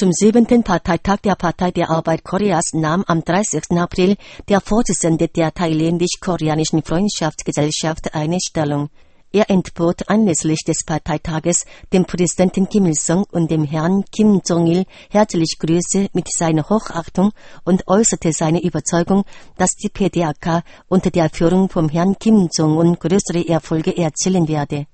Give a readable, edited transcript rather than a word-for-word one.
Zum 7. Parteitag der Partei der Arbeit Koreas nahm am 30. April der Vorsitzende der thailändisch-koreanischen Freundschaftsgesellschaft eine Stellung. Er entbot anlässlich des Parteitages dem Präsidenten Kim Il-sung und dem Herrn Kim Jong-il herzliche Grüße mit seiner Hochachtung und äußerte seine Überzeugung, dass die PDAK unter der Führung vom Herrn Kim Jong-un größere Erfolge erzielen werde.